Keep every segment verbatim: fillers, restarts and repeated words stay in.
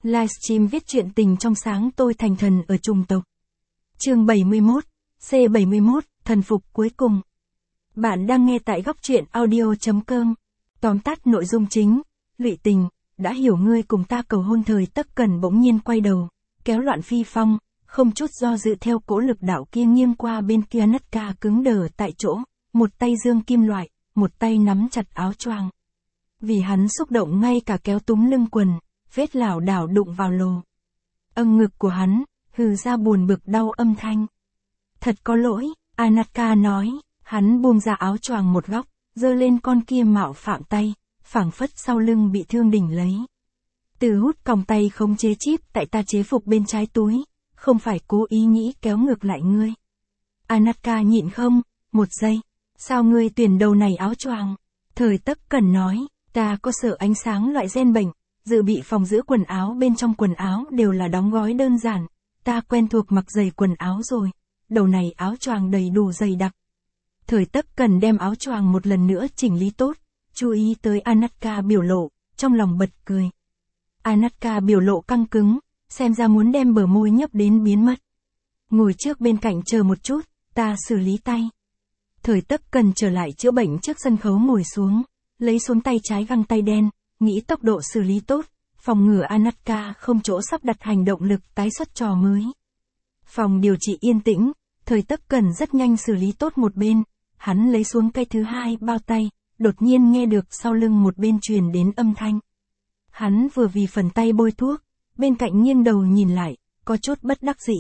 Livestream viết chuyện tình trong sáng tôi thành thần ở trùng tộc. Chương bảy mươi mốt, C bảy mươi mốt, thần phục cuối cùng. Bạn đang nghe tại góc truyện audio.com. Tóm tắt nội dung chính, lụy tình, đã hiểu ngươi cùng ta cầu hôn. Thời Tất Cẩn bỗng nhiên quay đầu, kéo Loạn Phi Phong, không chút do dự theo cỗ lực đạo kia nghiêng qua bên kia. Nất Ca cứng đờ tại chỗ, một tay giương kim loại, một tay nắm chặt áo choàng. Vì hắn xúc động ngay cả kéo túm lưng quần, vết lảo đảo đụng vào lồ. Âng ngực của hắn, hừ ra buồn bực đau âm thanh. Thật có lỗi, Anatka nói, hắn buông ra áo choàng một góc, giơ lên con kia mạo phạm tay, phảng phất sau lưng bị thương đỉnh lấy. Từ hút còng tay không chế chíp tại ta chế phục bên trái túi, không phải cố ý nghĩ kéo ngược lại ngươi. Anatka nhịn không, một giây, sao ngươi tuyển đầu này áo choàng? Thời Tất Cẩn nói, ta có sợ ánh sáng loại gen bệnh, dự bị phòng giữ quần áo bên trong quần áo đều là đóng gói đơn giản, ta quen thuộc mặc giày quần áo rồi, đầu này áo choàng đầy đủ dày đặc. Thời Tất Cẩn đem áo choàng một lần nữa chỉnh lý tốt, chú ý tới Anatka biểu lộ, trong lòng bật cười. Anatka biểu lộ căng cứng, xem ra muốn đem bờ môi nhấp đến biến mất. Ngồi trước bên cạnh chờ một chút, ta xử lý tay. Thời Tất Cẩn trở lại chữa bệnh trước sân khấu ngồi xuống, lấy xuống tay trái găng tay đen, nghĩ tốc độ xử lý tốt, phòng ngừa Anatka không chỗ sắp đặt hành động lực tái xuất trò mới. Phòng điều trị yên tĩnh, Thời Tất Cẩn rất nhanh xử lý tốt một bên, hắn lấy xuống cây thứ hai bao tay, đột nhiên nghe được sau lưng một bên truyền đến âm thanh. Hắn vừa vì phần tay bôi thuốc, bên cạnh nghiêng đầu nhìn lại, có chút bất đắc dĩ.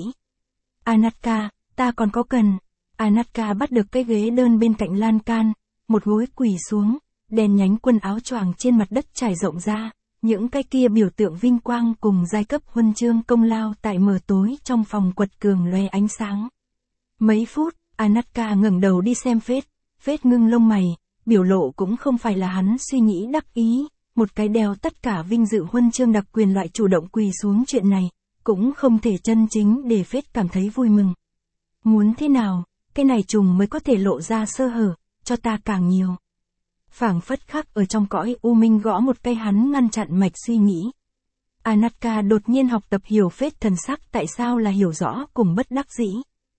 Anatka, ta còn có cần. Anatka bắt được cái ghế đơn bên cạnh lan can, một gối quỳ xuống, đèn nhánh quần áo choàng trên mặt đất trải rộng ra, những cái kia biểu tượng vinh quang cùng giai cấp huân chương công lao tại mờ tối trong phòng quật cường loe ánh sáng. Mấy phút, Anatka ngẩng đầu đi xem Phết, Phết ngưng lông mày, biểu lộ cũng không phải là hắn suy nghĩ đắc ý, một cái đeo tất cả vinh dự huân chương đặc quyền loại chủ động quỳ xuống chuyện này, cũng không thể chân chính để Phết cảm thấy vui mừng. Muốn thế nào, cái này trùng mới có thể lộ ra sơ hở, cho ta càng nhiều. Phảng phất khắc ở trong cõi u minh gõ một cây hắn ngăn chặn mạch suy nghĩ. Anatka đột nhiên học tập hiểu Phết thần sắc tại sao là hiểu rõ cùng bất đắc dĩ.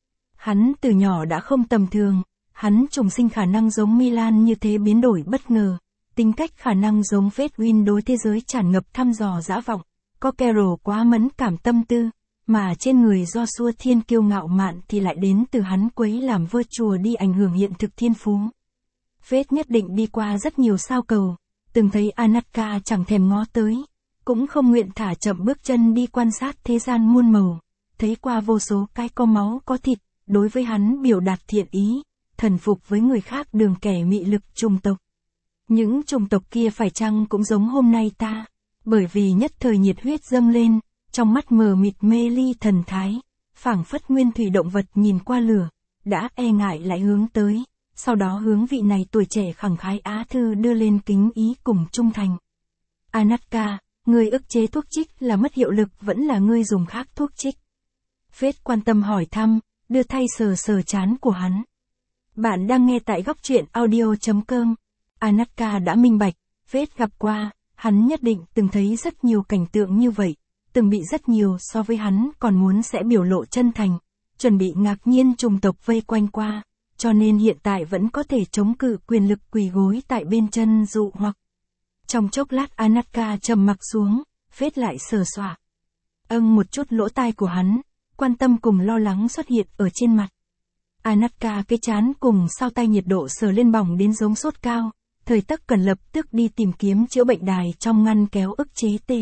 Hắn từ nhỏ đã không tầm thường, hắn trùng sinh khả năng giống Milan như thế biến đổi bất ngờ, tính cách khả năng giống Phết Win đối thế giới tràn ngập thăm dò dã vọng, có Carol quá mẫn cảm tâm tư, mà trên người Joshua thiên kiêu ngạo mạn thì lại đến từ hắn quấy làm vơ chùa đi ảnh hưởng hiện thực thiên phú. Phết nhất định đi qua rất nhiều sao cầu, từng thấy Anatka chẳng thèm ngó tới, cũng không nguyện thả chậm bước chân đi quan sát thế gian muôn màu, thấy qua vô số cái có máu có thịt, đối với hắn biểu đạt thiện ý, thần phục với người khác đường kẻ mị lực trùng tộc. Những trùng tộc kia phải chăng cũng giống hôm nay ta, bởi vì nhất thời nhiệt huyết dâng lên, trong mắt mờ mịt mê ly thần thái, phảng phất nguyên thủy động vật nhìn qua lửa, đã e ngại lại hướng tới. Sau đó hướng vị này tuổi trẻ khẳng khái á thư đưa lên kính ý cùng trung thành. Anatka, ngươi ức chế thuốc trích là mất hiệu lực vẫn là ngươi dùng khác thuốc trích? Phết quan tâm hỏi thăm, đưa thay sờ sờ trán của hắn. Bạn đang nghe tại góc truyện audio.com. Anatka đã minh bạch, Phết gặp qua, hắn nhất định từng thấy rất nhiều cảnh tượng như vậy, từng bị rất nhiều so với hắn còn muốn sẽ biểu lộ chân thành, chuẩn bị ngạc nhiên trùng tộc vây quanh qua. Cho nên hiện tại vẫn có thể chống cự quyền lực quỳ gối tại bên chân dụ hoặc. Trong chốc lát Anatka trầm mặc xuống, Phết lại sờ soạ. Âng một chút lỗ tai của hắn, quan tâm cùng lo lắng xuất hiện ở trên mặt. Anatka cái chán cùng sau tay nhiệt độ sờ lên bỏng đến giống sốt cao, Thời Tất Cẩn lập tức đi tìm kiếm chữa bệnh đài trong ngăn kéo ức chế tê.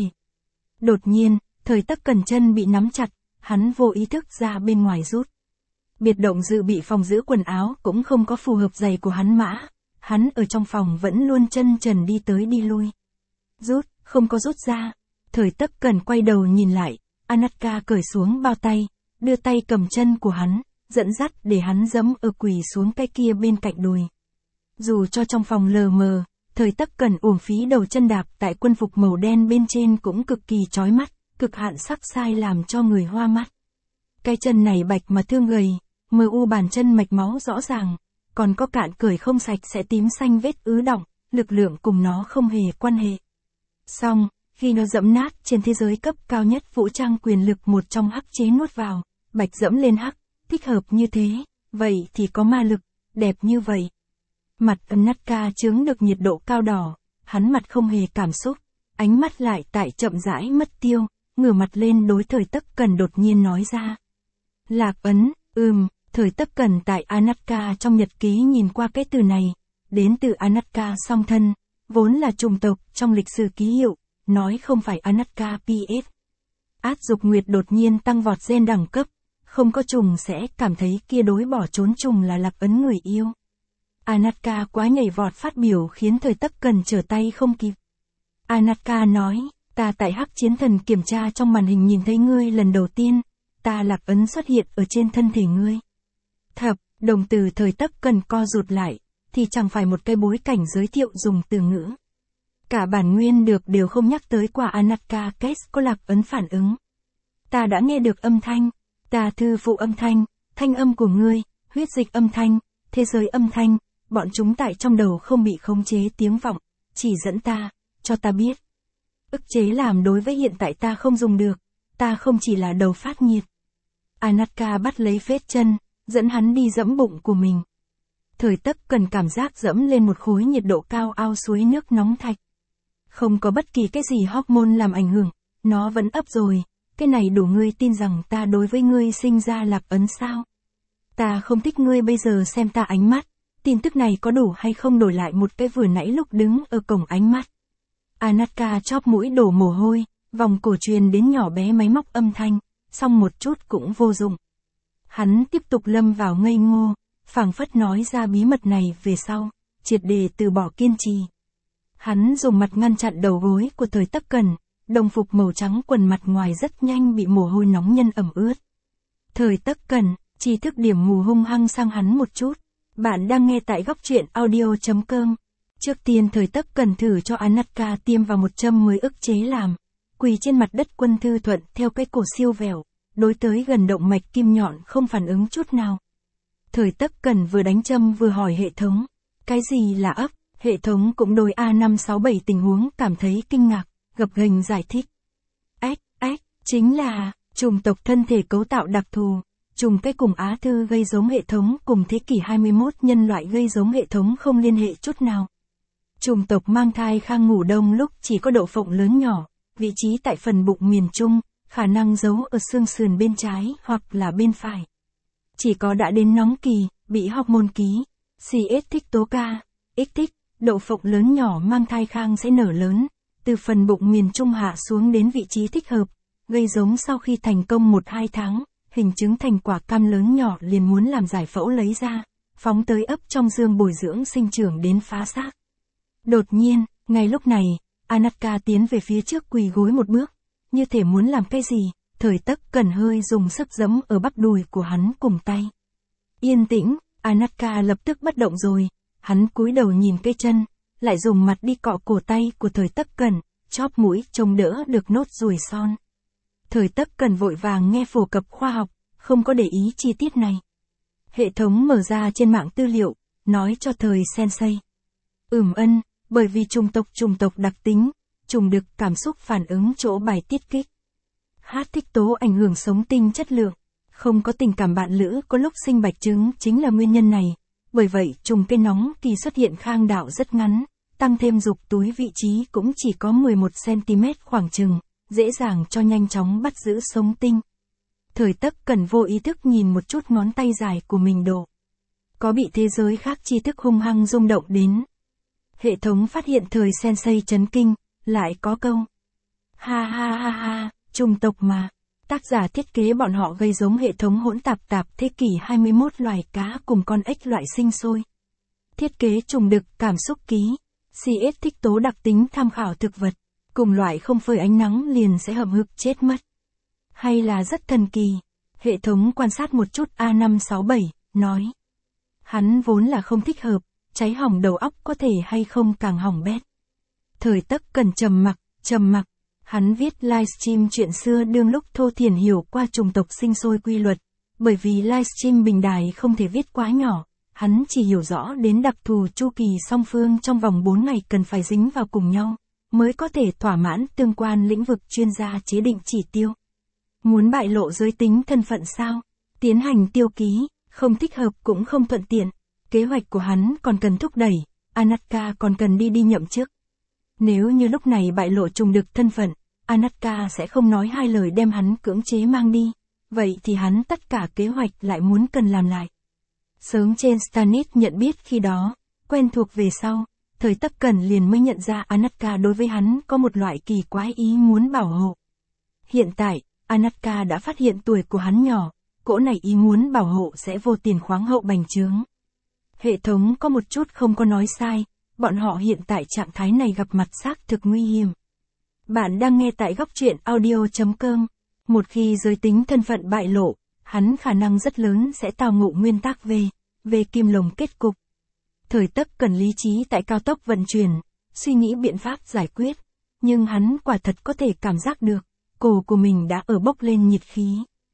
Đột nhiên, Thời Tất Cẩn chân bị nắm chặt, hắn vô ý thức ra bên ngoài rút. Biệt động dự bị phòng giữ quần áo cũng không có phù hợp giày của hắn mã, hắn ở trong phòng vẫn luôn chân trần đi tới đi lui. Rút, không có rút ra. Thời Tất Cẩn quay đầu nhìn lại, Anatka cởi xuống bao tay, đưa tay cầm chân của hắn, dẫn dắt để hắn giẫm ở quỳ xuống cái kia bên cạnh đùi. Dù cho trong phòng lờ mờ, Thời Tất Cẩn uổng phí đầu chân đạp tại quân phục màu đen bên trên cũng cực kỳ chói mắt, cực hạn sắc sai làm cho người hoa mắt. Cái chân này bạch mà thương gầy, mờ u bàn chân mạch máu rõ ràng, còn có cạn cởi không sạch sẽ tím xanh vết ứ đọng, lực lượng cùng nó không hề quan hệ. Xong, Khi nó dẫm nát trên thế giới cấp cao nhất vũ trang quyền lực một trong hắc chế nuốt vào, bạch dẫm lên hắc, thích hợp như thế, vậy thì có ma lực, đẹp như vậy. Mặt Anatka chướng được nhiệt độ cao đỏ, hắn mặt không hề cảm xúc, ánh mắt lại tại chậm rãi mất tiêu, ngửa mặt lên đối Thời Tấc Cẩn đột nhiên nói ra. Lạc ấn, ừm, Thời Tấc Cẩn tại Anatka trong nhật ký nhìn qua cái từ này, đến từ Anatka song thân, vốn là chủng tộc trong lịch sử ký hiệu, nói không phải Anatka pê ét. Át dục nguyệt đột nhiên tăng vọt gen đẳng cấp, không có trùng sẽ cảm thấy kia đối bỏ trốn trùng là lạc ấn người yêu. Anatka quá nhảy vọt phát biểu khiến Thời Tấc Cẩn trở tay không kịp. Anatka nói, ta tại hắc chiến thần kiểm tra trong màn hình nhìn thấy ngươi lần đầu tiên, ta lạc ấn xuất hiện ở trên thân thể ngươi. Thập, đồng từ Thời Tấc Cẩn co rụt lại, thì chẳng phải một cái bối cảnh giới thiệu dùng từ ngữ. Cả bản nguyên được đều không nhắc tới qua Anatka Kes có lạc ấn phản ứng. Ta đã nghe được âm thanh, ta thư phụ âm thanh, thanh âm của ngươi, huyết dịch âm thanh, thế giới âm thanh, bọn chúng tại trong đầu không bị khống chế tiếng vọng, chỉ dẫn ta, cho ta biết. Ức chế làm đối với hiện tại ta không dùng được, ta không chỉ là đầu phát nhiệt. Anatka bắt lấy vết chân, dẫn hắn đi dẫm bụng của mình. Thời Tấc Cẩn cảm giác dẫm lên một khối nhiệt độ cao ao suối nước nóng thạch. Không có bất kỳ cái gì hormone làm ảnh hưởng, nó vẫn ấp rồi, cái này đủ ngươi tin rằng ta đối với ngươi sinh ra lạc ấn sao? Ta không thích ngươi bây giờ xem ta ánh mắt, tin tức này có đủ hay không đổi lại một cái vừa nãy lúc đứng ở cổng ánh mắt. Anatka chóp mũi đổ mồ hôi, vòng cổ truyền đến nhỏ bé máy móc âm thanh, xong một chút cũng vô dụng. Hắn tiếp tục lâm vào ngây ngô, phảng phất nói ra bí mật này về sau, triệt để từ bỏ kiên trì. Hắn dùng mặt ngăn chặn đầu gối của Thời Tấc Cẩn, đồng phục màu trắng quần mặt ngoài rất nhanh bị mồ hôi nóng nhân ẩm ướt. Thời Tấc Cẩn, tri thức điểm mù hung hăng sang hắn một chút. Bạn đang nghe tại góc truyện audio chấm com. Trước tiên Thời Tấc Cẩn thử cho Anatka tiêm vào một châm mới ức chế làm. Quỳ trên mặt đất Quân Thư Thuận theo cái cổ siêu vẹo, đối tới gần động mạch kim nhọn không phản ứng chút nào. Thời Tấc Cẩn vừa đánh châm vừa hỏi hệ thống. Cái gì là ấp? Hệ thống cũng đối A năm sáu bảy tình huống cảm thấy kinh ngạc, gập ghềnh giải thích. Ách, ách, chính là, chủng tộc thân thể cấu tạo đặc thù, trùng cái cùng Á Thư gây giống hệ thống cùng thế kỷ hai mươi mốt nhân loại gây giống hệ thống không liên hệ chút nào. Chủng tộc mang thai khang ngủ đông lúc chỉ có độ phộng lớn nhỏ, vị trí tại phần bụng miền Trung, khả năng giấu ở xương sườn bên trái hoặc là bên phải. Chỉ có đã đến nóng kỳ, bị hormone ký, xê ét thích tố ca, X thích, độ phộng lớn nhỏ mang thai khang sẽ nở lớn, từ phần bụng miền Trung hạ xuống đến vị trí thích hợp, gây giống sau khi thành công một hai tháng, hình chứng thành quả cam lớn nhỏ liền muốn làm giải phẫu lấy ra, phóng tới ấp trong dương bồi dưỡng sinh trưởng đến phá xác. Đột nhiên, ngay lúc này, Anatka tiến về phía trước quỳ gối một bước, như thể muốn làm cái gì, Thời Tấc Cẩn hơi dùng sức giẫm ở bắp đùi của hắn cùng tay. Yên tĩnh, Anatka lập tức bất động rồi, hắn cúi đầu nhìn cây chân, lại dùng mặt đi cọ cổ tay của Thời Tấc Cẩn, chóp mũi trông đỡ được nốt ruồi son. Thời Tấc Cẩn vội vàng nghe phổ cập khoa học, không có để ý chi tiết này. Hệ thống mở ra trên mạng tư liệu, nói cho Thời Sensei. Ừm ân, bởi vì chủng tộc chủng tộc đặc tính, chủng đực cảm xúc phản ứng chỗ bài tiết kích. Hát thích tố ảnh hưởng sống tinh chất lượng, không có tình cảm bạn lữ có lúc sinh bạch trứng chính là nguyên nhân này. Bởi vậy trùng cây nóng kỳ xuất hiện khang đạo rất ngắn, tăng thêm dục túi vị trí cũng chỉ có mười một xăng ti mét khoảng chừng, dễ dàng cho nhanh chóng bắt giữ sống tinh. Thời Tấc Cẩn vô ý thức nhìn một chút ngón tay dài của mình độ. Có bị thế giới khác tri thức hung hăng rung động đến. Hệ thống phát hiện Thời Sensei chấn kinh, lại có câu. Ha ha ha ha, chủng tộc mà. Tác giả thiết kế bọn họ gây giống hệ thống hỗn tạp tạp thế kỷ hai mươi mốt loài cá cùng con ếch loại sinh sôi. Thiết kế trùng đực cảm xúc ký, xê ét thích tố đặc tính tham khảo thực vật, cùng loại không phơi ánh nắng liền sẽ hầm hực chết mất. Hay là rất thần kỳ, hệ thống quan sát một chút A năm sáu bảy, nói. Hắn vốn là không thích hợp, cháy hỏng đầu óc có thể hay không càng hỏng bét. Thời Tấc Cẩn trầm mặc, trầm mặc. Hắn viết livestream chuyện xưa đương lúc thô thiển hiểu qua chủng tộc sinh sôi quy luật, bởi vì livestream bình đài không thể viết quá nhỏ, hắn chỉ hiểu rõ đến đặc thù chu kỳ song phương trong vòng bốn ngày cần phải dính vào cùng nhau, mới có thể thỏa mãn tương quan lĩnh vực chuyên gia chế định chỉ tiêu. Muốn bại lộ giới tính thân phận sao? Tiến hành tiêu ký, không thích hợp cũng không thuận tiện. Kế hoạch của hắn còn cần thúc đẩy, Anatka còn cần đi đi nhậm chức. Nếu như lúc này bại lộ trùng được thân phận, Anatka sẽ không nói hai lời đem hắn cưỡng chế mang đi. Vậy thì hắn tất cả kế hoạch lại muốn cần làm lại. Sớm trên Stannis nhận biết khi đó, quen thuộc về sau, thời Tắc Cẩn liền mới nhận ra Anatka đối với hắn có một loại kỳ quái ý muốn bảo hộ. Hiện tại, Anatka đã phát hiện tuổi của hắn nhỏ, cỗ này ý muốn bảo hộ sẽ vô tiền khoáng hậu bành trướng. Hệ thống có một chút không có nói sai, bọn họ hiện tại trạng thái này gặp mặt xác thực nguy hiểm. Bạn đang nghe tại góc truyện audio chấm com. Một khi giới tính thân phận bại lộ, hắn khả năng rất lớn sẽ tao ngộ nguyên tắc về, về kim lồng kết cục. Thời Tắc Cẩn lý trí tại cao tốc vận chuyển, suy nghĩ biện pháp giải quyết, nhưng hắn quả thật có thể cảm giác được, cổ của mình đã ở bốc lên nhiệt khí.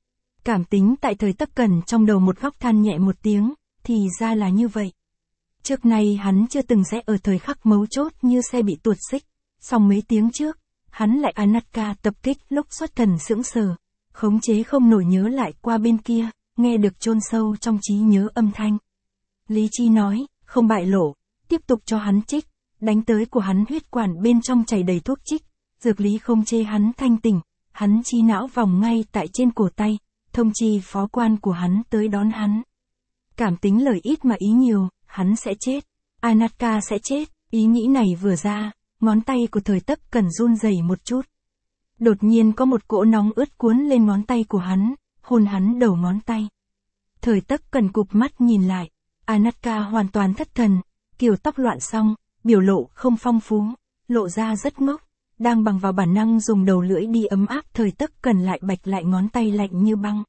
Cảm tính tại thời Tắc Cẩn trong đầu một góc than nhẹ một tiếng, thì ra là như vậy. Trước nay hắn chưa từng sẽ ở thời khắc mấu chốt như xe bị tuột xích, song mấy tiếng trước, hắn lại Anatka tập kích lúc xuất thần sững sờ, khống chế không nổi nhớ lại qua bên kia, nghe được chôn sâu trong trí nhớ âm thanh. Lý trí nói, không bại lộ, tiếp tục cho hắn trích, đánh tới của hắn huyết quản bên trong chảy đầy thuốc trích, dược lý không chê hắn thanh tỉnh, hắn trí não vòng ngay tại trên cổ tay, thông chi phó quan của hắn tới đón hắn. Cảm tính lời ít mà ý nhiều, hắn sẽ chết, Anatka sẽ chết, ý nghĩ này vừa ra, ngón tay của thời Tắc Cẩn run rẩy một chút. Đột nhiên có một cỗ nóng ướt cuốn lên ngón tay của hắn, hôn hắn đầu ngón tay. Thời Tắc Cẩn cụp mắt nhìn lại, Anatka hoàn toàn thất thần, kiểu tóc loạn xong, biểu lộ không phong phú, lộ ra rất ngốc, đang bằng vào bản năng dùng đầu lưỡi đi ấm áp thời Tắc Cẩn lại bạch lại ngón tay lạnh như băng.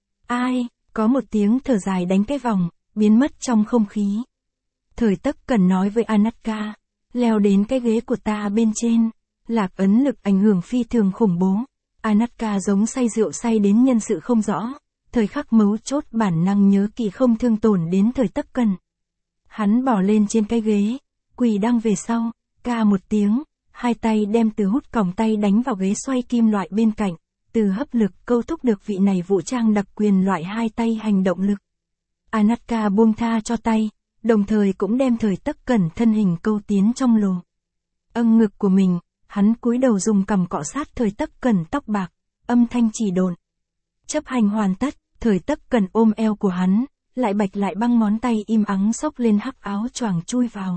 Ai, có một tiếng thở dài đánh cái vòng, biến mất trong không khí. Thời Tắc Cẩn nói với Anatka, leo đến cái ghế của ta bên trên, lạc ấn lực ảnh hưởng phi thường khủng bố. Anatka giống say rượu say đến nhân sự không rõ, thời khắc mấu chốt bản năng nhớ kỳ không thương tổn đến thời Tắc Cẩn. Hắn bỏ lên trên cái ghế, quỳ đang về sau, ca một tiếng, hai tay đem từ hút còng tay đánh vào ghế xoay kim loại bên cạnh, từ hấp lực câu thúc được vị này vũ trang đặc quyền loại hai tay hành động lực. Anatka buông tha cho tay, đồng thời cũng đem thời Tắc Cẩn thân hình câu tiến trong lồ. Âng ngực của mình, hắn cúi đầu dùng cằm cọ sát thời Tắc Cẩn tóc bạc, âm thanh chỉ độn. Chấp hành hoàn tất, thời Tắc Cẩn ôm eo của hắn, lại bạch lại băng ngón tay im ắng xốc lên hắc áo choàng chui vào.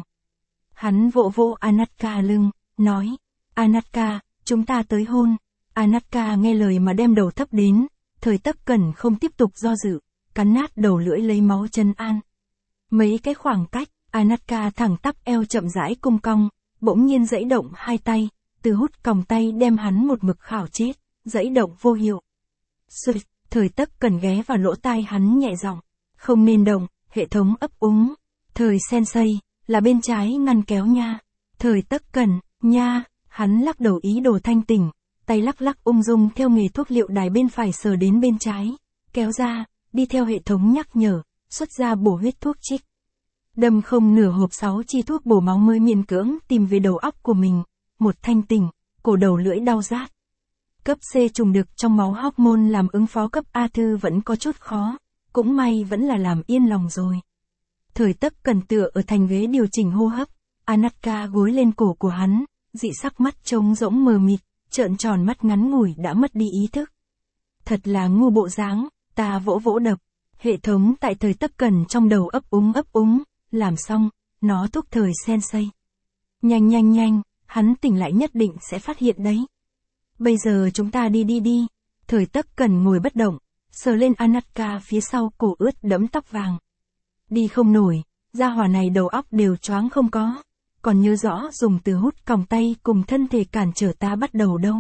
Hắn vỗ vỗ Anatka lưng, nói, Anatka, chúng ta tới hôn. Anatka nghe lời mà đem đầu thấp đến, thời Tắc Cẩn không tiếp tục do dự, cắn nát đầu lưỡi lấy máu trấn an. Mấy cái khoảng cách, Anatka thẳng tắp eo chậm rãi cung cong, bỗng nhiên giãy động hai tay, từ hút còng tay đem hắn một mực khảo chết, giãy động vô hiệu. Sụt, thời Tắc Cẩn ghé vào lỗ tai hắn nhẹ giọng, không nên động, hệ thống ấp úng. Thời Sensei, là bên trái ngăn kéo nha. Thời Tắc Cẩn, nha, hắn lắc đầu ý đồ thanh tỉnh, tay lắc lắc ung dung theo nghề thuốc liệu đài bên phải sờ đến bên trái, kéo ra, đi theo hệ thống nhắc nhở, xuất ra bổ huyết thuốc trích. Đâm không nửa hộp sáu chi thuốc bổ máu mới miễn cưỡng tìm về đầu óc của mình, một thanh tỉnh, cổ đầu lưỡi đau rát. Cấp C trùng được trong máu hormone làm ứng phó cấp A thư vẫn có chút khó, cũng may vẫn là làm yên lòng rồi. Thời Tắc Cẩn tựa ở thành ghế điều chỉnh hô hấp, Anatka gối lên cổ của hắn, dị sắc mắt trống rỗng mờ mịt, trợn tròn mắt ngắn ngủi đã mất đi ý thức. Thật là ngu bộ dáng, ta vỗ vỗ đập, hệ thống tại thời Tắc Cẩn trong đầu ấp úng ấp úng, làm xong, nó thúc thời Sensei. Nhanh nhanh nhanh, hắn tỉnh lại nhất định sẽ phát hiện đấy. Bây giờ chúng ta đi đi đi, thời Tắc Cẩn ngồi bất động, sờ lên Anatka phía sau cổ ướt đẫm tóc vàng. Đi không nổi, gia hỏa này đầu óc đều choáng không có, còn nhớ rõ dùng từ hút còng tay cùng thân thể cản trở ta bắt đầu đâu.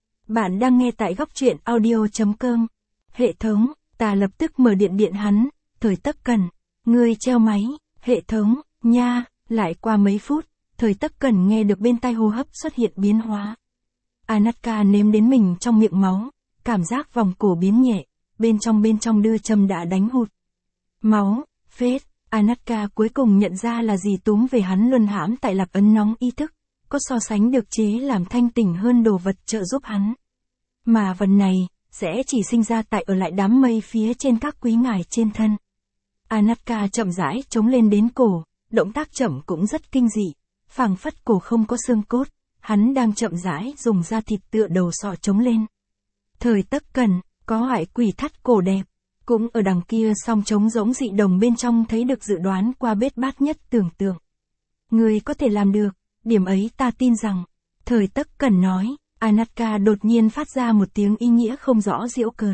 Bạn đang nghe tại góc truyện audio chấm com. Hệ thống, ta lập tức mở điện điện hắn, thời Tắc Cẩn, ngươi treo máy, hệ thống, nha, lại qua mấy phút, thời Tắc Cẩn nghe được bên tai hô hấp xuất hiện biến hóa. Anatka nếm đến mình trong miệng máu, cảm giác vòng cổ biến nhẹ, bên trong bên trong đưa châm đã đánh hụt. Máu, phết, Anatka cuối cùng nhận ra là gì túm về hắn luân hãm tại lạc ấn nóng ý thức, có so sánh được chế làm thanh tỉnh hơn đồ vật trợ giúp hắn. Mà vật này, sẽ chỉ sinh ra tại ở lại đám mây phía trên các quý ngài trên thân. Anatka chậm rãi chống lên đến cổ, động tác chậm cũng rất kinh dị, phảng phất cổ không có xương cốt, hắn đang chậm rãi dùng da thịt tựa đầu sọ chống lên. Thời Tấc Cẩn, có hoại quỷ thắt cổ đẹp, cũng ở đằng kia song trống rỗng dị đồng bên trong thấy được dự đoán qua bết bát nhất tưởng tượng. Người có thể làm được, điểm ấy ta tin rằng. Thời Tấc Cẩn nói, Anatka đột nhiên phát ra một tiếng ý nghĩa không rõ giễu cợt.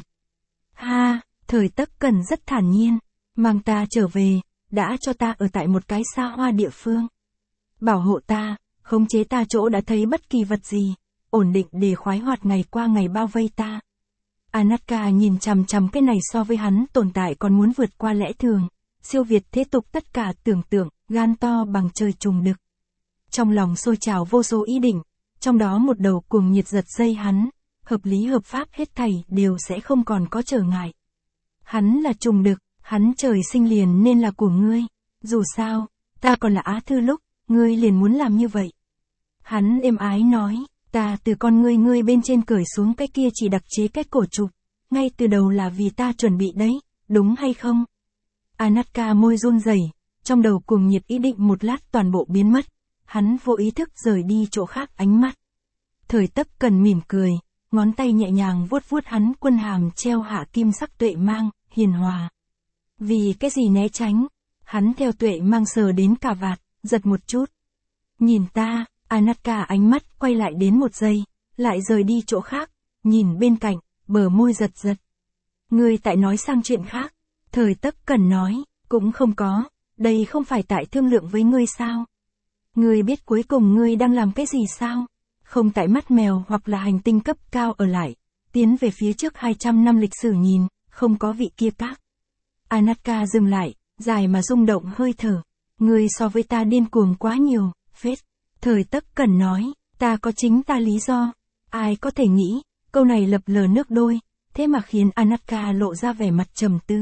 Ha, Thời Tấc Cẩn rất thản nhiên, mang ta trở về, đã cho ta ở tại một cái xa hoa địa phương. Bảo hộ ta, khống chế ta chỗ đã thấy bất kỳ vật gì, ổn định để khoái hoạt ngày qua ngày bao vây ta. Anatka nhìn chằm chằm cái này so với hắn tồn tại còn muốn vượt qua lẽ thường, siêu việt thế tục tất cả tưởng tượng, gan to bằng trời trùng đực. Trong lòng sôi trào vô số ý định, trong đó một đầu cuồng nhiệt giật dây hắn, hợp lý hợp pháp hết thảy đều sẽ không còn có trở ngại. Hắn là trùng đực, hắn trời sinh liền nên là của ngươi, dù sao, ta còn là Á Thư lúc, ngươi liền muốn làm như vậy. Hắn êm ái nói, ta từ con ngươi ngươi bên trên cởi xuống cái kia chỉ đặc chế cái cổ trục, ngay từ đầu là vì ta chuẩn bị đấy, đúng hay không? Anatka môi run rẩy, trong đầu cuồng nhiệt ý định một lát toàn bộ biến mất, hắn vô ý thức rời đi chỗ khác ánh mắt. Thời Tấc Cẩn mỉm cười, ngón tay nhẹ nhàng vuốt vuốt hắn quân hàm treo hạ kim sắc tuệ mang, hiền hòa. Vì cái gì né tránh? Hắn theo tuệ mang sờ đến cà vạt, giật một chút. Nhìn ta, Anatka ánh mắt quay lại đến một giây, lại rời đi chỗ khác, nhìn bên cạnh, bờ môi giật giật. Ngươi tại nói sang chuyện khác. Thời Tấc Cẩn nói, cũng không có, đây không phải tại thương lượng với ngươi sao? Ngươi biết cuối cùng ngươi đang làm cái gì sao? Không tại mắt mèo hoặc là hành tinh cấp cao ở lại, tiến về phía trước hai trăm năm lịch sử nhìn, không có vị kia các. Anatka dừng lại, dài mà rung động hơi thở. Ngươi so với ta điên cuồng quá nhiều, phết. Thời Tấc Cẩn nói, ta có chính ta lý do. Ai có thể nghĩ, câu này lập lờ nước đôi, thế mà khiến Anatka lộ ra vẻ mặt trầm tư.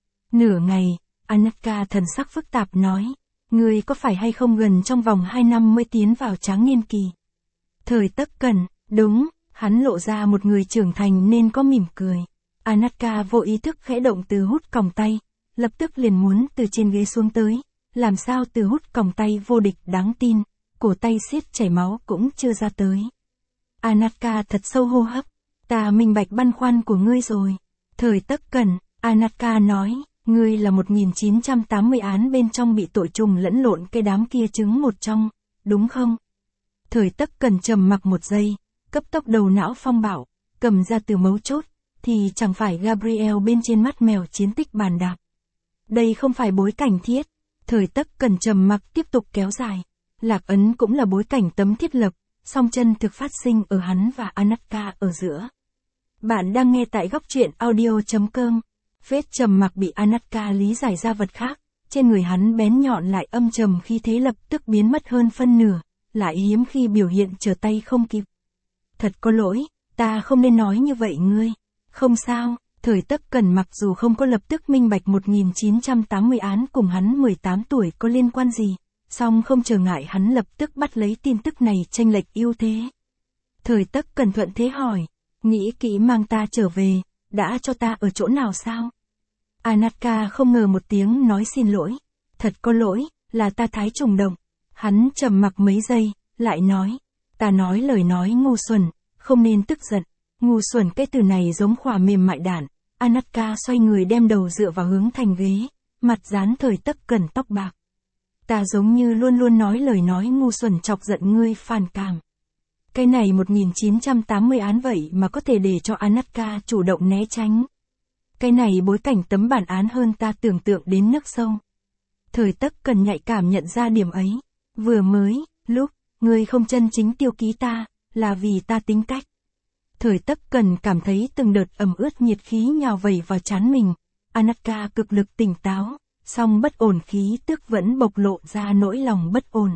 Nửa ngày, Anatka thần sắc phức tạp nói, ngươi có phải hay không gần trong vòng hai năm mới tiến vào tráng niên kỳ? Thời Tấc Cẩn, đúng, hắn lộ ra một người trưởng thành nên có mỉm cười. Anatka vô ý thức khẽ động từ hút còng tay, lập tức liền muốn từ trên ghế xuống tới, làm sao từ hút còng tay vô địch đáng tin, cổ tay siết chảy máu cũng chưa ra tới. Anatka thật sâu hô hấp, ta minh bạch băn khoăn của ngươi rồi. Thời Tấc Cẩn, Anatka nói, ngươi là một nghìn chín trăm tám mươi án bên trong bị tội trùng lẫn lộn cái đám kia chứng một trong, đúng không? Thời Tấc Cẩn trầm mặc một giây, cấp tốc đầu não phong bảo, cầm ra từ mấu chốt, thì chẳng phải Gabriel bên trên mắt mèo chiến tích bàn đạp. Đây không phải bối cảnh thiết. Thời Tấc Cẩn trầm mặc tiếp tục kéo dài. Lạc ấn cũng là bối cảnh tấm thiết lập, song chân thực phát sinh ở hắn và Anatka ở giữa. Bạn đang nghe tại góc truyện audio chấm com. Phết trầm mặc bị Anatka lý giải ra vật khác, trên người hắn bén nhọn lại âm trầm khi thế lập tức biến mất hơn phân nửa, lại hiếm khi biểu hiện trở tay không kịp. Thật có lỗi, ta không nên nói như vậy ngươi. Không sao, Thời Tấc Cẩn mặc dù không có lập tức minh bạch một nghìn chín trăm tám mươi án cùng hắn mười tám tuổi có liên quan gì, song không trở ngại hắn lập tức bắt lấy tin tức này chênh lệch ưu thế. Thời Tấc Cẩn thuận thế hỏi, nghĩ kỹ mang ta trở về, đã cho ta ở chỗ nào sao? Anatka không ngờ một tiếng nói xin lỗi, thật có lỗi, là ta thái trùng động. Hắn trầm mặc mấy giây, lại nói, ta nói lời nói ngu xuẩn, không nên tức giận. Ngu xuẩn cái từ này giống khỏa mềm mại đản. Anatka xoay người đem đầu dựa vào hướng thành ghế, mặt dán Thời Tấc Cẩn tóc bạc. Ta giống như luôn luôn nói lời nói ngu xuẩn chọc giận ngươi phản cảm. Cái này một nghìn chín trăm tám mươi án vậy mà có thể để cho Anatka chủ động né tránh. Cái này bối cảnh tấm bản án hơn ta tưởng tượng đến nước sâu. Thời Tấc Cẩn nhạy cảm nhận ra điểm ấy. Vừa mới, lúc, ngươi không chân chính tiêu ký ta, là vì ta tính cách. Thời Tấc Cẩn cảm thấy từng đợt ẩm ướt nhiệt khí nhào vẩy vào trán mình. Anatka cực lực tỉnh táo, song bất ổn khí tức vẫn bộc lộ ra nỗi lòng bất ổn.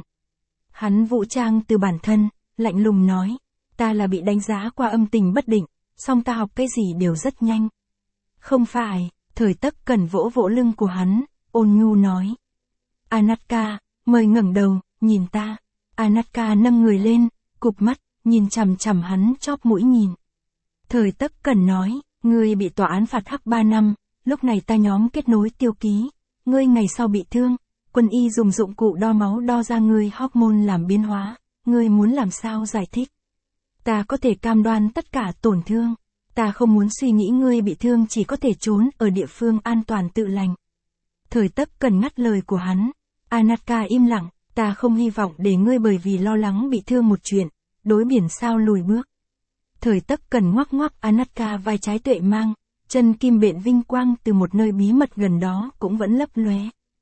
Hắn vũ trang từ bản thân, lạnh lùng nói, ta là bị đánh giá qua âm tình bất định, song ta học cái gì đều rất nhanh. Không phải, Thời Tấc Cẩn vỗ vỗ lưng của hắn, ôn nhu nói. Anatka, mời ngẩng đầu, nhìn ta. Anatka nâng người lên, cụp mắt, nhìn chằm chằm hắn chóp mũi nhìn. Thời Tấc Cẩn nói, ngươi bị tòa án phạt hắc ba năm, lúc này ta nhóm kết nối tiêu ký, ngươi ngày sau bị thương, quân y dùng dụng cụ đo máu đo ra ngươi hormone làm biến hóa, ngươi muốn làm sao giải thích? Ta có thể cam đoan tất cả tổn thương, ta không muốn suy nghĩ ngươi bị thương chỉ có thể trốn ở địa phương an toàn tự lành. Thời Tấc Cẩn ngắt lời của hắn, Anatka im lặng, ta không hy vọng để ngươi bởi vì lo lắng bị thương một chuyện, đối biển sao lùi bước. Thời Tấc Cẩn ngoắc ngoắc Anatka vai trái tuệ mang, chân kim bện vinh quang từ một nơi bí mật gần đó cũng vẫn lấp lóe.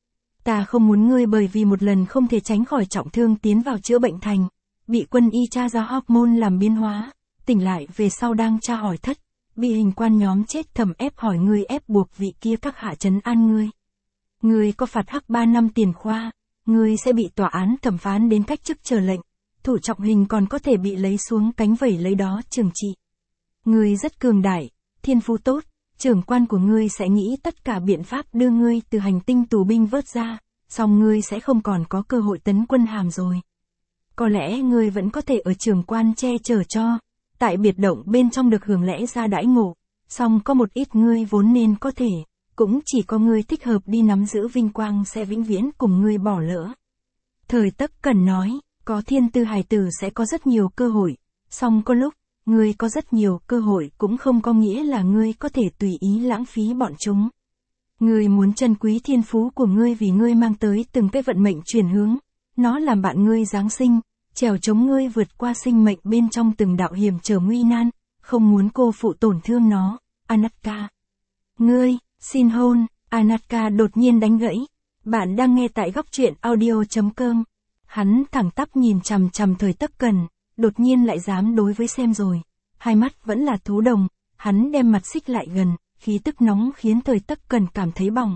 Ta không muốn ngươi bởi vì một lần không thể tránh khỏi trọng thương tiến vào chữa bệnh thành, bị quân y tra ra hormone làm biến hóa, tỉnh lại về sau đang tra hỏi thất, bị hình quan nhóm chết thầm ép hỏi ngươi ép buộc vị kia các hạ trấn an ngươi. Ngươi có phạt hắc ba năm tiền khoa, ngươi sẽ bị tòa án thẩm phán đến cách chức chờ lệnh, thủ trọng hình còn có thể bị lấy xuống cánh vẩy lấy đó trừng trị. Ngươi rất cường đại, thiên phú tốt, trưởng quan của ngươi sẽ nghĩ tất cả biện pháp đưa ngươi từ hành tinh tù binh vớt ra, song ngươi sẽ không còn có cơ hội tấn quân hàm rồi. Có lẽ ngươi vẫn có thể ở trường quan che chở cho, tại biệt động bên trong được hưởng lẽ ra đãi ngộ, song có một ít ngươi vốn nên có thể, cũng chỉ có ngươi thích hợp đi nắm giữ vinh quang sẽ vĩnh viễn cùng ngươi bỏ lỡ. Thời Tấc Cẩn nói, có thiên tư hài tử sẽ có rất nhiều cơ hội, song có lúc, ngươi có rất nhiều cơ hội cũng không có nghĩa là ngươi có thể tùy ý lãng phí bọn chúng. Ngươi muốn trân quý thiên phú của ngươi vì ngươi mang tới từng cái vận mệnh chuyển hướng, nó làm bạn ngươi giáng sinh, trèo chống ngươi vượt qua sinh mệnh bên trong từng đạo hiểm trở nguy nan, không muốn cô phụ tổn thương nó, Anatka. Ngươi, xin hôn, Anatka đột nhiên đánh gãy. Bạn đang nghe tại góc truyện audio chấm com. Hắn thẳng tắp nhìn chằm chằm Thời Tấc Cẩn, đột nhiên lại dám đối với xem rồi. Hai mắt vẫn là thú đồng, hắn đem mặt xích lại gần, khí tức nóng khiến Thời Tấc Cẩn cảm thấy bỏng.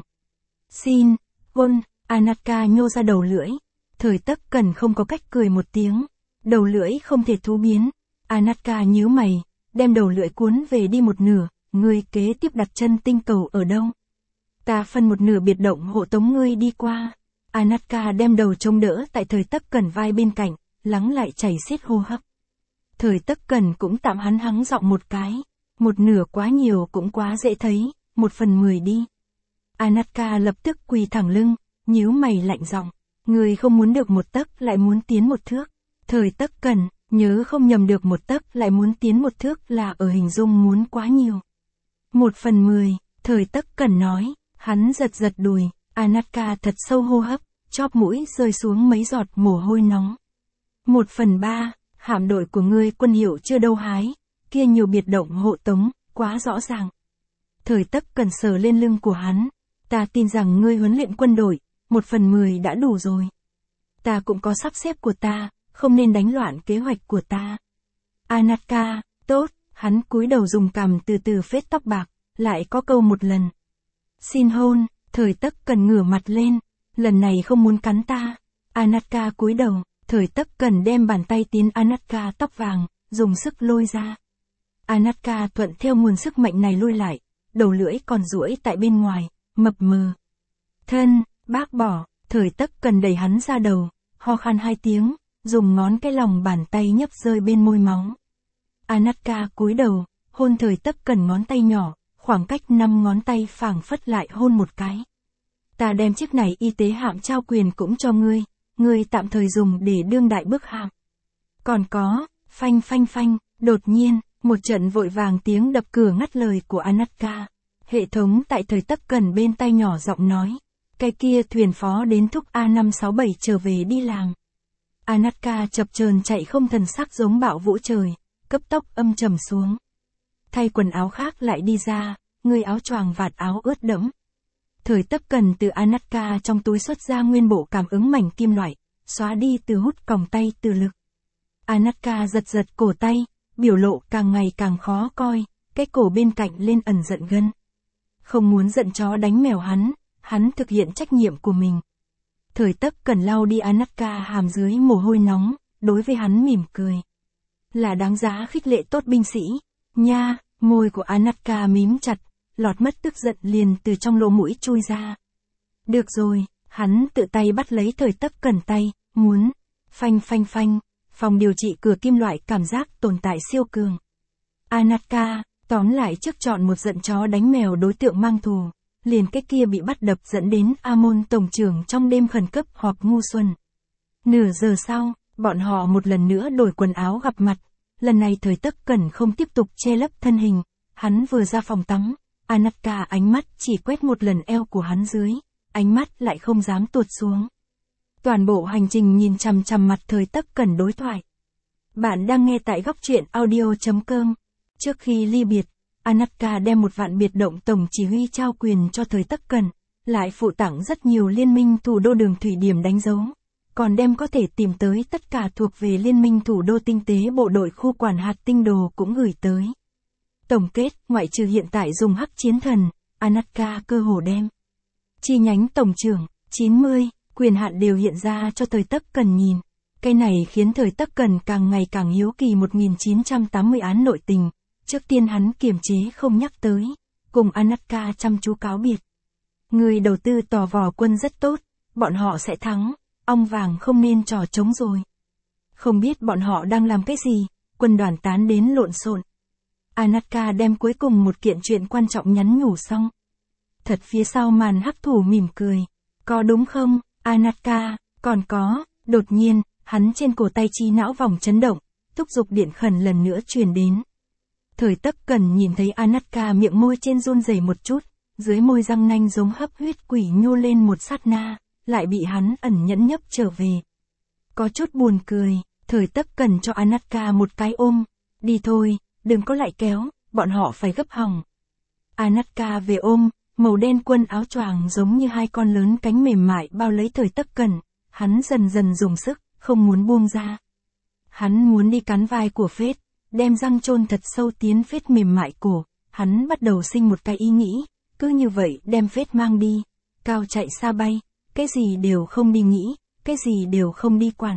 Xin, hôn, Anatka nhô ra đầu lưỡi. Thời Tấc Cẩn không có cách cười một tiếng, đầu lưỡi không thể thú biến. Anatka nhíu mày, đem đầu lưỡi cuốn về đi một nửa, ngươi kế tiếp đặt chân tinh cầu ở đâu? Ta phân một nửa biệt động hộ tống ngươi đi qua. Anatka đem đầu chống đỡ tại Thời Tấc Cẩn vai bên cạnh, lắng lại chảy xiết hô hấp. Thời Tấc Cẩn cũng tạm hắn hắng giọng một cái, một nửa quá nhiều cũng quá dễ thấy, một phần mười đi. Anatka lập tức quỳ thẳng lưng, nhíu mày lạnh giọng, ngươi không muốn được một tấc lại muốn tiến một thước. Thời Tấc Cẩn, nhớ không nhầm được một tấc lại muốn tiến một thước là ở hình dung muốn quá nhiều. Một phần mười, Thời Tấc Cẩn nói, hắn giật giật đùi, Anatka thật sâu hô hấp, chóp mũi rơi xuống mấy giọt mồ hôi nóng. Một phần ba, hạm đội của ngươi quân hiệu chưa đâu hái, kia nhiều biệt động hộ tống, quá rõ ràng. Thời Tấc Cẩn sờ lên lưng của hắn, ta tin rằng ngươi huấn luyện quân đội, một phần mười đã đủ rồi. Ta cũng có sắp xếp của ta, không nên đánh loạn kế hoạch của ta. Anatka, tốt, hắn cúi đầu dùng cằm từ từ phết tóc bạc, lại có câu một lần. Xin hôn, Thời Tấc Cẩn ngửa mặt lên, lần này không muốn cắn ta. Anatka cúi đầu, Thời Tấc Cẩn đem bàn tay tiến Anatka tóc vàng, dùng sức lôi ra. Anatka thuận theo nguồn sức mạnh này lôi lại, đầu lưỡi còn duỗi tại bên ngoài, mập mờ. Thân, bác bỏ, Thời Tấc Cẩn đẩy hắn ra đầu, ho khan hai tiếng, dùng ngón cái lòng bàn tay nhấp rơi bên môi máu. Anatka cúi đầu, hôn Thời Tấc Cẩn ngón tay nhỏ, khoảng cách năm ngón tay phảng phất lại hôn một cái. Ta đem chiếc này y tế hạm trao quyền cũng cho ngươi, ngươi tạm thời dùng để đương đại bước hạm. Còn có, phanh phanh phanh, đột nhiên, một trận vội vàng tiếng đập cửa ngắt lời của Anatka. Hệ thống tại Thời Tấc Cẩn bên tay nhỏ giọng nói, cái kia thuyền phó đến thúc A năm sáu bảy trở về đi làm. Anatka chập chờn chạy không thần sắc giống bão vũ trời, cấp tốc âm trầm xuống. Thay quần áo khác lại đi ra, người áo choàng vạt áo ướt đẫm. Thời Tấc Cẩn từ Anatka trong túi xuất ra nguyên bộ cảm ứng mảnh kim loại, xóa đi từ hút còng tay từ lực. Anatka giật giật cổ tay, biểu lộ càng ngày càng khó coi, cái cổ bên cạnh lên ẩn giận gân. Không muốn giận chó đánh mèo hắn, hắn thực hiện trách nhiệm của mình. Thời Tấc Cẩn lau đi Anatka hàm dưới mồ hôi nóng, đối với hắn mỉm cười. Là đáng giá khích lệ tốt binh sĩ, nha, môi của Anatka mím chặt, lọt mất tức giận liền từ trong lỗ mũi chui ra. Được rồi, hắn tự tay bắt lấy Thời Tấc Cẩn tay, muốn, Phanh phanh phanh, phòng điều trị cửa kim loại cảm giác tồn tại siêu cường. Anatka, tóm lại trước chọn một giận chó đánh mèo đối tượng mang thù, liền cái kia bị bắt đập dẫn đến Amon tổng trưởng trong đêm khẩn cấp họp ngu xuân. Nửa giờ sau, bọn họ một lần nữa đổi quần áo gặp mặt, lần này Thời Tấc Cẩn không tiếp tục che lấp thân hình, hắn vừa ra phòng tắm, Anatka ánh mắt chỉ quét một lần eo của hắn dưới, ánh mắt lại không dám tuột xuống. Toàn bộ hành trình nhìn chằm chằm mặt Thời Tấc Cẩn đối thoại. Bạn đang nghe tại góc truyện audio.com. Trước khi ly biệt, Anatka đem một vạn biệt động tổng chỉ huy trao quyền cho Thời Tấc Cẩn, lại phụ tặng rất nhiều liên minh thủ đô đường thủy điểm đánh dấu, còn đem có thể tìm tới tất cả thuộc về liên minh thủ đô tinh tế bộ đội khu quản hạt tinh đồ cũng gửi tới. Tổng kết, ngoại trừ hiện tại dùng hắc chiến thần, Anatka cơ hồ đem chi nhánh tổng trưởng, chín mươi, quyền hạn đều hiện ra cho Thời Tấc Cẩn nhìn. Cái này khiến Thời Tấc Cẩn càng ngày càng hiếu kỳ một nghìn chín trăm tám mươi án nội tình, trước tiên hắn kiềm chế không nhắc tới, cùng Anatka chăm chú cáo biệt. Người đầu tư tò vò quân rất tốt, bọn họ sẽ thắng, ong vàng không nên trò trống rồi. Không biết bọn họ đang làm cái gì, quân đoàn tán đến lộn xộn. Anatka đem cuối cùng một kiện chuyện quan trọng nhắn nhủ xong. Thật phía sau màn hắc thủ mỉm cười. Có đúng không, Anatka, còn có, đột nhiên, hắn trên cổ tay trí não vòng chấn động, thúc giục điện khẩn lần nữa truyền đến. Thời Tấc Cẩn nhìn thấy Anatka miệng môi trên run rẩy một chút, dưới môi răng nanh giống hấp huyết quỷ nhô lên một sát na, lại bị hắn ẩn nhẫn nhấp trở về. Có chút buồn cười, Thời Tấc Cẩn cho Anatka một cái ôm, đi thôi, đừng có lại kéo, bọn họ phải gấp hỏng. Anatka về ôm, màu đen quân áo choàng giống như hai con lớn cánh mềm mại bao lấy Thời Tấc Cẩn, hắn dần dần dùng sức, không muốn buông ra. Hắn muốn đi cắn vai của Phết, đem răng chôn thật sâu tiến Phết mềm mại cổ, hắn bắt đầu sinh một cái ý nghĩ, cứ như vậy đem Phết mang đi, cao chạy xa bay, cái gì đều không đi nghĩ, cái gì đều không đi quản.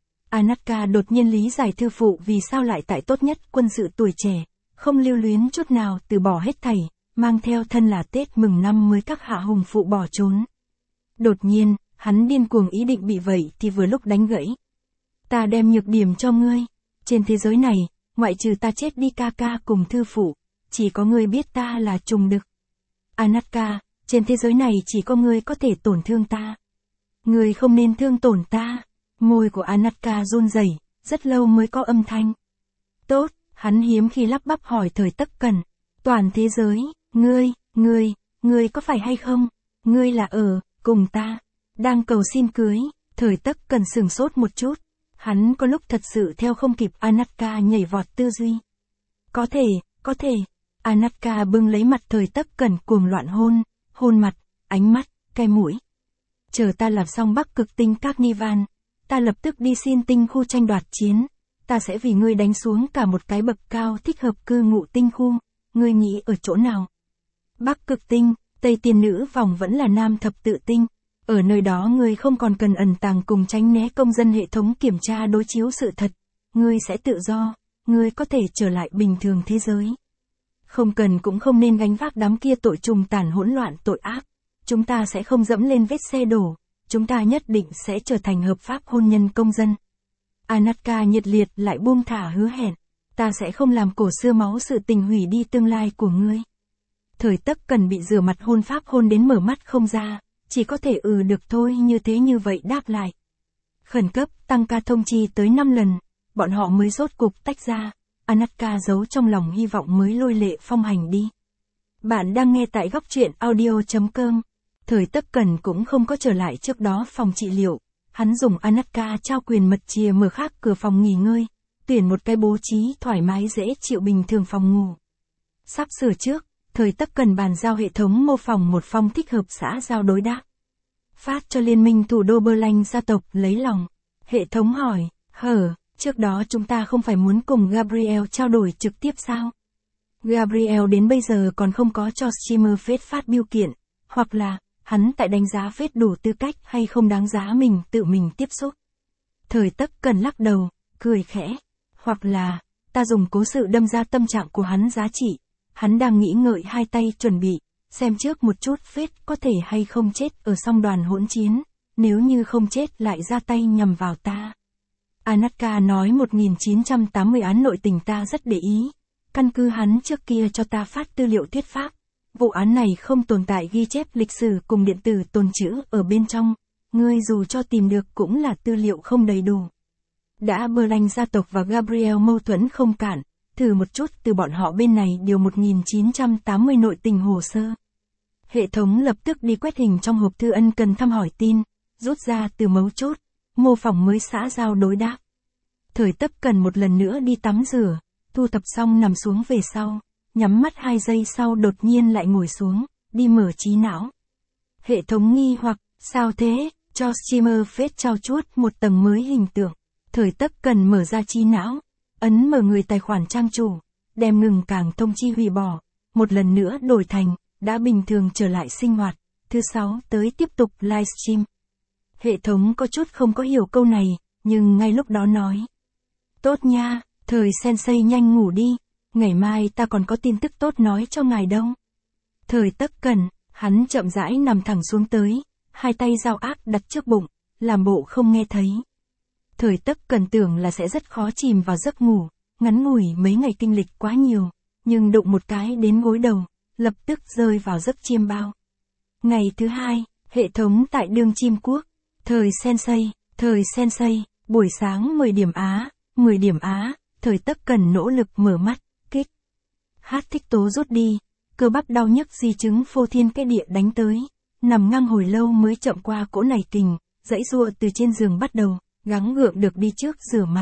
Anatka đột nhiên lý giải thư phụ vì sao lại tại tốt nhất quân sự tuổi trẻ, không lưu luyến chút nào từ bỏ hết thảy, mang theo thân là Tết mừng năm mới các hạ hùng phụ bỏ trốn. Đột nhiên, hắn điên cuồng ý định bị vậy thì vừa lúc đánh gãy. Ta đem nhược điểm cho ngươi, trên thế giới này, ngoại trừ ta chết đi ca ca cùng thư phụ, chỉ có ngươi biết ta là trùng đực. Anatka, trên thế giới này chỉ có ngươi có thể tổn thương ta. Ngươi không nên thương tổn ta. Môi của Anatka run rẩy, rất lâu mới có âm thanh. Tốt, hắn hiếm khi lắp bắp hỏi Thời Tấc Cẩn. Toàn thế giới, ngươi, ngươi, ngươi có phải hay không? Ngươi là ở, cùng ta, đang cầu xin cưới. Thời Tấc Cẩn sửng sốt một chút. Hắn có lúc thật sự theo không kịp Anatka nhảy vọt tư duy. Có thể, có thể. Anatka bưng lấy mặt Thời Tấc Cẩn cuồng loạn hôn, hôn mặt, ánh mắt, cái mũi. Chờ ta làm xong Bắc Cực Tinh Carnival, ta lập tức đi xin tinh khu tranh đoạt chiến, ta sẽ vì ngươi đánh xuống cả một cái bậc cao thích hợp cư ngụ tinh khu, ngươi nghĩ ở chỗ nào? Bắc Cực Tinh, Tây Tiên Nữ Vòng vẫn là Nam Thập Tự Tinh, ở nơi đó ngươi không còn cần ẩn tàng cùng tránh né công dân hệ thống kiểm tra đối chiếu sự thật, ngươi sẽ tự do, ngươi có thể trở lại bình thường thế giới. Không cần cũng không nên gánh vác đám kia tội trùng tàn hỗn loạn tội ác, chúng ta sẽ không dẫm lên vết xe đổ. Chúng ta nhất định sẽ trở thành hợp pháp hôn nhân công dân. Anatka nhiệt liệt lại buông thả hứa hẹn. Ta sẽ không làm cổ xưa máu sự tình hủy đi tương lai của ngươi. Thời Tấc Cẩn bị rửa mặt hôn pháp hôn đến mở mắt không ra, chỉ có thể ừ được thôi như thế như vậy đáp lại. Khẩn cấp tăng ca thông chi tới năm lần, bọn họ mới rốt cục tách ra. Anatka giấu trong lòng hy vọng mới lôi lệ phong hành đi. Bạn đang nghe tại góc truyện audio.com. Thời Tấc Cẩn cũng không có trở lại trước đó phòng trị liệu, hắn dùng Anatka trao quyền mật chìa mở khác cửa phòng nghỉ ngơi, tuyển một cái bố trí thoải mái dễ chịu bình thường phòng ngủ. Sắp sửa trước, Thời Tấc Cẩn bàn giao hệ thống mô phỏng một phong thích hợp xã giao đối đáp. Phát cho liên minh thủ đô Berlin gia tộc lấy lòng. Hệ thống hỏi, hở, trước đó chúng ta không phải muốn cùng Gabriel trao đổi trực tiếp sao? Gabriel đến bây giờ còn không có cho streamer Phết phát biểu kiện, hoặc là hắn tại đánh giá Phết đủ tư cách hay không đáng giá mình tự mình tiếp xúc. Thời Tấc Cẩn lắc đầu, cười khẽ. Hoặc là, ta dùng cố sự đâm ra tâm trạng của hắn giá trị. Hắn đang nghĩ ngợi hai tay chuẩn bị, xem trước một chút Phết có thể hay không chết ở song đoàn hỗn chiến, nếu như không chết lại ra tay nhằm vào ta. Anaka nói một nghìn chín trăm tám mươi án nội tình ta rất để ý. Căn cứ hắn trước kia cho ta phát tư liệu thuyết pháp. Vụ án này không tồn tại ghi chép lịch sử cùng điện tử tồn trữ ở bên trong. Ngươi dù cho tìm được cũng là tư liệu không đầy đủ. Đã Berlin gia tộc và Gabriel mâu thuẫn không cản. Thử một chút từ bọn họ bên này điều một nghìn chín trăm tám mươi nội tình hồ sơ. Hệ thống lập tức đi quét hình trong hộp thư ân cần thăm hỏi tin, rút ra từ mấu chốt, mô phỏng mới xã giao đối đáp. Thời Tấp Cần một lần nữa đi tắm rửa, thu thập xong nằm xuống về sau, nhắm mắt hai giây sau đột nhiên lại ngồi xuống, đi mở trí não. Hệ thống nghi hoặc, sao thế, cho streamer phết trao chuốt một tầng mới hình tượng. Thời Tấp Cần mở ra trí não, ấn mở người tài khoản trang chủ, đem ngừng càng thông chi hủy bỏ, một lần nữa đổi thành, đã bình thường trở lại sinh hoạt, thứ sáu tới tiếp tục livestream. Hệ thống có chút không có hiểu câu này, nhưng ngay lúc đó nói. Tốt nha, thời sensei nhanh ngủ đi, ngày mai ta còn có tin tức tốt nói cho ngài đâu. Thời Tấp Cần, hắn chậm rãi nằm thẳng xuống tới, hai tay dao ác đặt trước bụng, làm bộ không nghe thấy. Thời Tấp Cần tưởng là sẽ rất khó chìm vào giấc ngủ, ngắn ngủi mấy ngày kinh lịch quá nhiều, nhưng đụng một cái đến gối đầu, lập tức rơi vào giấc chiêm bao. Ngày thứ hai, hệ thống tại Đương Chim Quốc, thời sensei, thời sensei, buổi sáng mười điểm Á, mười điểm Á, thời Tấp Cần nỗ lực mở mắt, kích. Hát thích tố rút đi, cơ bắp đau nhức di chứng phô thiên cái địa đánh tới, nằm ngang hồi lâu mới chậm qua cỗ này kình, dãy giụa từ trên giường bắt đầu, gắng gượng được đi trước rửa mặt.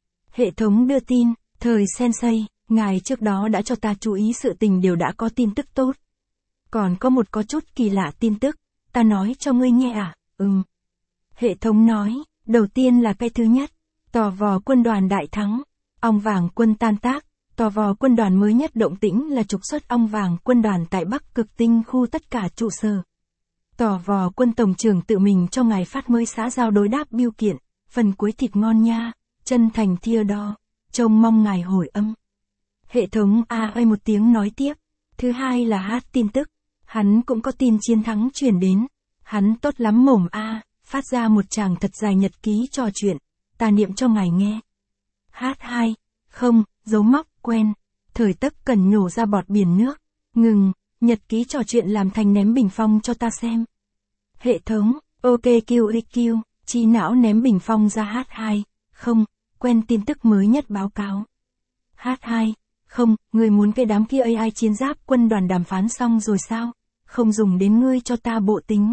Hệ thống đưa tin, thời sensei, ngài trước đó đã cho ta chú ý sự tình đều đã có tin tức tốt. Còn có một có chút kỳ lạ tin tức, ta nói cho ngươi nghe à, ừm. Hệ thống nói, đầu tiên là cái thứ nhất, tò vò quân đoàn đại thắng, ong vàng quân tan tác, tò vò quân đoàn mới nhất động tĩnh là trục xuất ong vàng quân đoàn tại Bắc Cực Tinh khu tất cả trụ sở. Tò vò quân tổng trưởng tự mình cho ngài phát mới xã giao đối đáp biêu kiện, phần cuối thịt ngon nha, chân thành Theodore, trông mong ngài hồi âm. Hệ thống a ơi một tiếng nói tiếp, thứ hai là hát tin tức, hắn cũng có tin chiến thắng truyền đến, hắn tốt lắm mồm a, phát ra một tràng thật dài nhật ký trò chuyện, ta niệm cho ngài nghe. Hát hai, không, dấu móc, quen, thời Tấp Cần nhổ ra bọt biển nước, ngừng, nhật ký trò chuyện làm thành ném bình phong cho ta xem. Hệ thống, ok quy quy, trí não ném bình phong ra hát hai, không, quen tin tức mới nhất báo cáo. Hát hai, không, ngươi muốn cái đám kia a i chiến giáp quân đoàn đàm phán xong rồi sao? Không dùng đến ngươi cho ta bộ tính.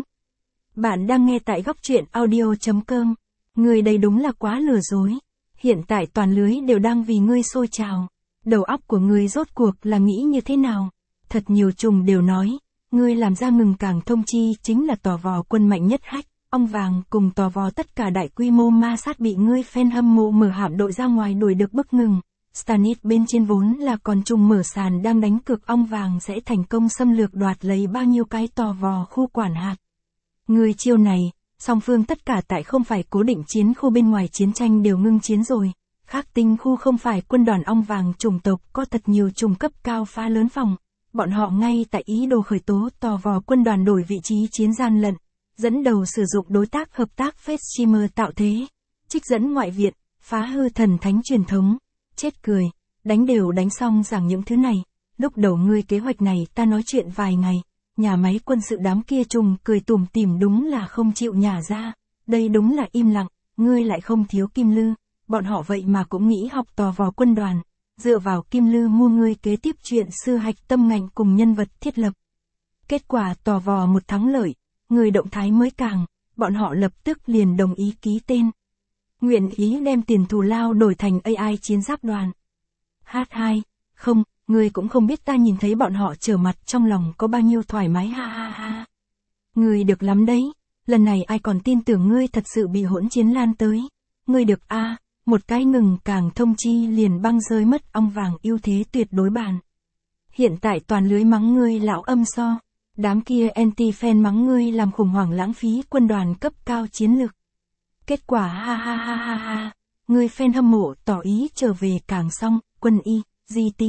Bạn đang nghe tại góc truyện audio.com. Ngươi đây đúng là quá lừa dối. Hiện tại toàn lưới đều đang vì ngươi sôi trào. Đầu óc của ngươi rốt cuộc là nghĩ như thế nào? Thật nhiều trùng đều nói, ngươi làm ra ngừng càng thông chi chính là tò vò quân mạnh nhất hách. Ong vàng cùng tò vò tất cả đại quy mô ma sát bị ngươi fan hâm mộ mở hạm đội ra ngoài đuổi được bức ngừng. Stanit bên trên vốn là còn trùng mở sàn đang đánh cược ong vàng sẽ thành công xâm lược đoạt lấy bao nhiêu cái tò vò khu quản hạt. Người chiêu này, song phương tất cả tại không phải cố định chiến khu bên ngoài chiến tranh đều ngưng chiến rồi. Khác tinh khu không phải quân đoàn ong vàng chủng tộc có thật nhiều trùng cấp cao phá lớn phòng. Bọn họ ngay tại ý đồ khởi tố tò vò quân đoàn đổi vị trí chiến gian lận. Dẫn đầu sử dụng đối tác hợp tác Fed Streamer tạo thế. Trích dẫn ngoại viện, phá hư thần thánh truyền thống. Chết cười, đánh đều đánh xong rằng những thứ này, lúc đầu ngươi kế hoạch này ta nói chuyện vài ngày, nhà máy quân sự đám kia trùng cười tủm tỉm đúng là không chịu nhả ra, đây đúng là im lặng, ngươi lại không thiếu kim lư, bọn họ vậy mà cũng nghĩ học tò vò quân đoàn, dựa vào kim lư mua ngươi kế tiếp chuyện sư hạch tâm ngành cùng nhân vật thiết lập. Kết quả tò vò một thắng lợi, người động thái mới càng, bọn họ lập tức liền đồng ý ký tên. Nguyện ý đem tiền thù lao đổi thành a i chiến giáp đoàn. Hát hai, không, ngươi cũng không biết ta nhìn thấy bọn họ trở mặt trong lòng có bao nhiêu thoải mái ha ha ha. Ngươi được lắm đấy, lần này ai còn tin tưởng ngươi thật sự bị hỗn chiến lan tới. Ngươi được a, à, một cái ngừng càng thông chi liền băng rơi mất ong vàng ưu thế tuyệt đối bàn. Hiện tại toàn lưới mắng ngươi lão âm so, đám kia anti-fan mắng ngươi làm khủng hoảng lãng phí quân đoàn cấp cao chiến lược. Kết quả ha ha ha ha ha, người fan hâm mộ tỏ ý trở về càng xong, quân y, giê tê.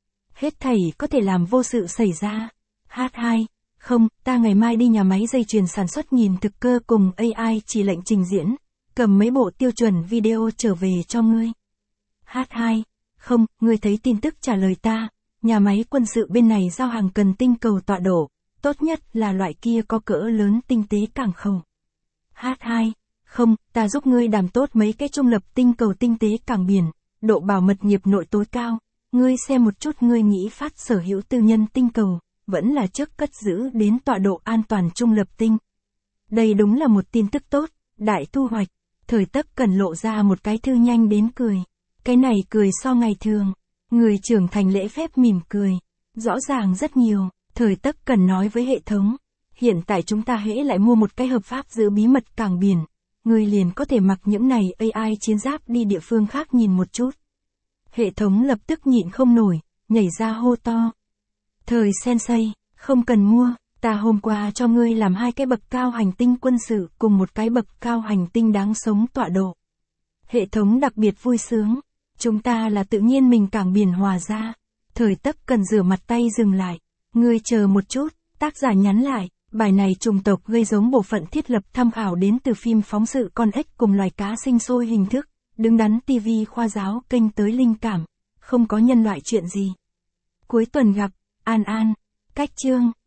Hết thảy có thể làm vô sự xảy ra. Hát hai, không, ta ngày mai đi nhà máy dây chuyền sản xuất nhìn thực cơ cùng a i chỉ lệnh trình diễn. cầm mấy bộ tiêu chuẩn video trở về cho ngươi. hát hai. Không, ngươi thấy tin tức trả lời ta, nhà máy quân sự bên này giao hàng cần tinh cầu tọa độ, tốt nhất là loại kia có cỡ lớn tinh tế càng khẩu. hát hai. Không, ta giúp ngươi đảm tốt mấy cái trung lập tinh cầu tinh tế cảng biển, độ bảo mật nghiệp nội tối cao, ngươi xem một chút ngươi nghĩ phát sở hữu tư nhân tinh cầu, vẫn là trước cất giữ đến tọa độ an toàn trung lập tinh. Đây đúng là một tin tức tốt, đại thu hoạch. Thời Tấc Cần lộ ra một cái thư nhanh đến cười. Cái này cười so ngày thường. Người trưởng thành lễ phép mỉm cười. Rõ ràng rất nhiều. Thời Tấc Cần nói với hệ thống. Hiện tại chúng ta hễ lại mua một cái hợp pháp giữ bí mật cảng biển. Người liền có thể mặc những này a i chiến giáp đi địa phương khác nhìn một chút. Hệ thống lập tức nhịn không nổi, nhảy ra hô to. Thời Sensei, không cần mua. Ta hôm qua cho ngươi làm hai cái bậc cao hành tinh quân sự cùng một cái bậc cao hành tinh đáng sống tọa độ. Hệ thống đặc biệt vui sướng. Chúng ta là tự nhiên mình cảng biển hòa ra. Thời Tấc Cần rửa mặt tay dừng lại. Ngươi chờ một chút, tác giả nhắn lại. Bài này chủng tộc gây giống bộ phận thiết lập tham khảo đến từ phim phóng sự con ếch cùng loài cá sinh sôi hình thức. Đứng đắn ti vi khoa giáo kênh tới linh cảm. Không có nhân loại chuyện gì. Cuối tuần gặp, An An. Cách chương.